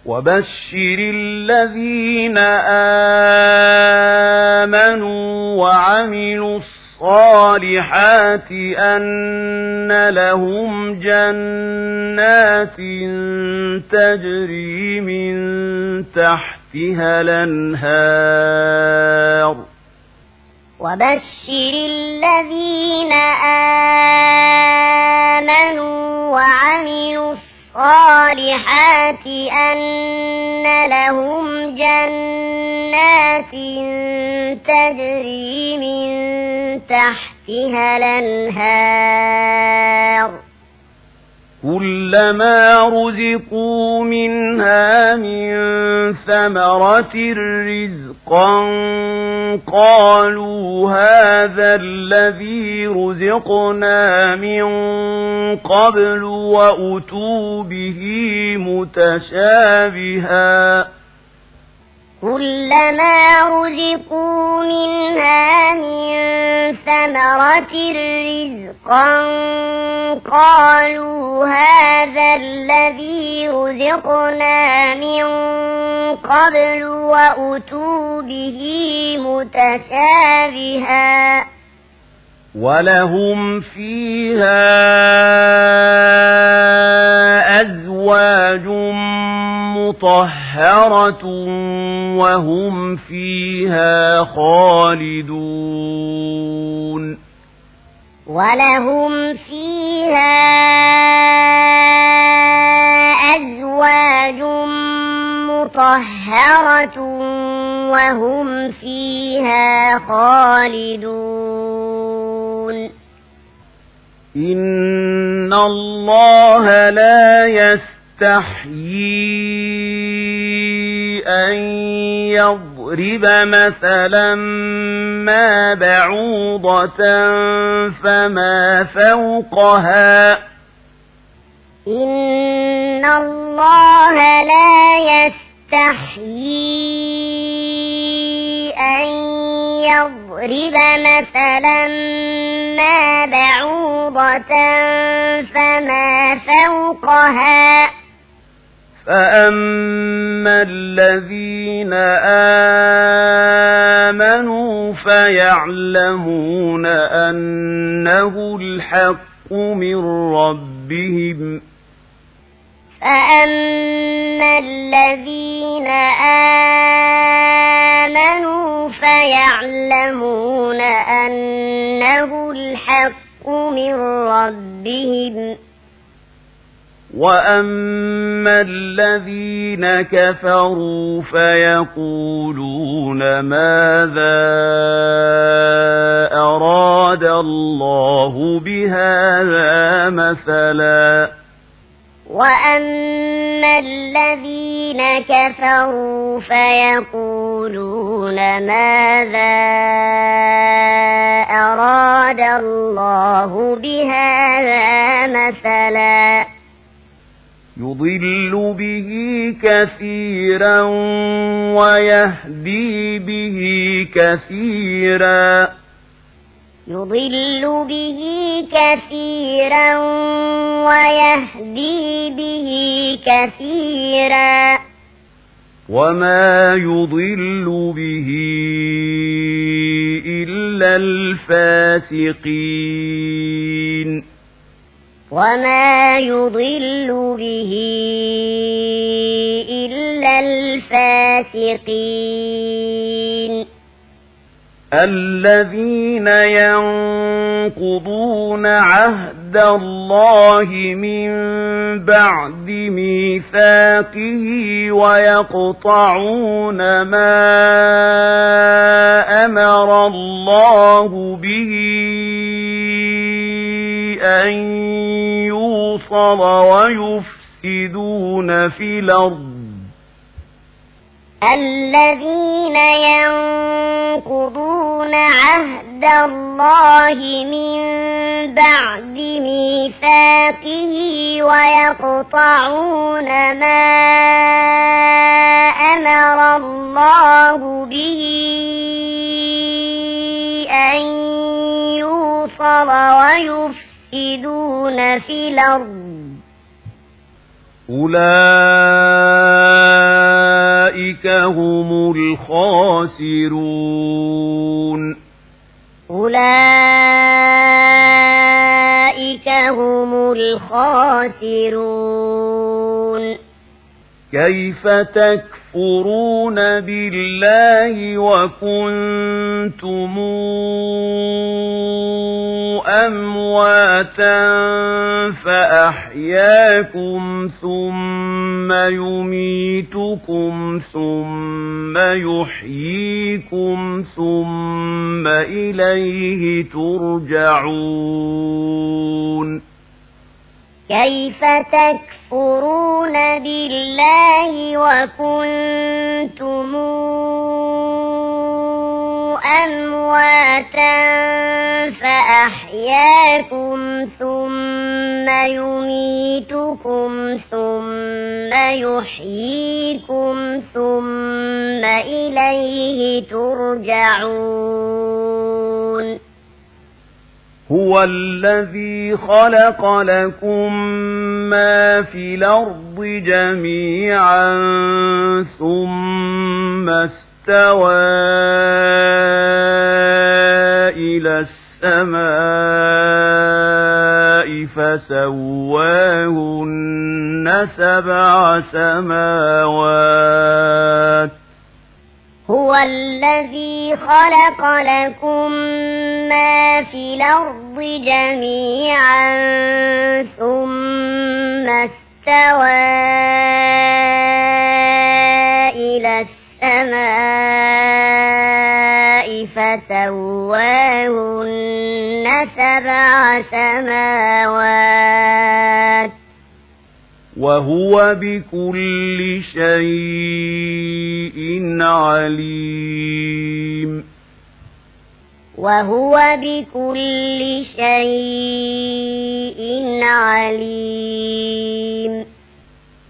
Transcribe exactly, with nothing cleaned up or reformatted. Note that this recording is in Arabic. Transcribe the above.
وبشر الذين آمنوا وعملوا الصالحات أن لهم جنات تجري من تحتها الأنهار وبشر الذين آمنوا وعملوا الصالحات أن لهم جنات تجري من تحتها الأنهار كلما رزقوا منها من ثمرة رزقا قالوا هذا الذي رزقنا من قبل وأتوا به متشابها كلما رزقوا منها من ثمرة رزقا قالوا هذا الذي رزقنا من قبل وأتوا به متشابها ولهم فيها أزواج مطهرة وهم فيها خالدون ولهم فيها أزواج مطهرة وهم فيها خالدون إن الله لا يستحيي أن يضرب مثلا ما بعوضة فما فوقها إن الله لا يستحيي أن يضرب مثلا ما بعوضة فما فوقها فأما الذين آمنوا فيعلمون أنه الحق من ربهم فأما الذين آمنوا فيعلمون أنه الحق من ربهم وأما الذين كفروا فيقولون ماذا أراد الله بهذا مثلا وأما الذين كفروا فيقولون ماذا أراد الله بهذا مثلا يضل به كثيرا ويهدي به كثيرا يضل به كثيرا ويهدي به كثيرا وما يضل به إلا الفاسقين وما يضل به إلا الفاسقين الذين ينقضون عهد الله من بعد ميثاقه ويقطعون ما أمر الله به أن يوصل ويفسدون في الأرض الذين ينقضون عهد الله من بعد ميثاقه ويقطعون ما أمر الله به أن يوصل ويفسدون في الأرض أولئك أولئك هم الخاسرون أولئك هم الخاسرون كيف تكفرون بالله وكنتم أمواتا فأحياكم ثم يميتكم ثم يحييكم ثم إليه ترجعون كيف تكفرون بالله وكنتم أمواتا فأحياكم ثم يميتكم ثم يحييكم ثم إليه ترجعون هو الذي خلق لكم ما في الأرض جميعا ثم استوى إلى السماء فسواهن سبع سماوات هو الذي خلق لكم ما في الأرض جميعا ثم استوى إلى السماء فسواهن سبع سماوات وهو بكل شيء عليم وهو بكل شيء عليم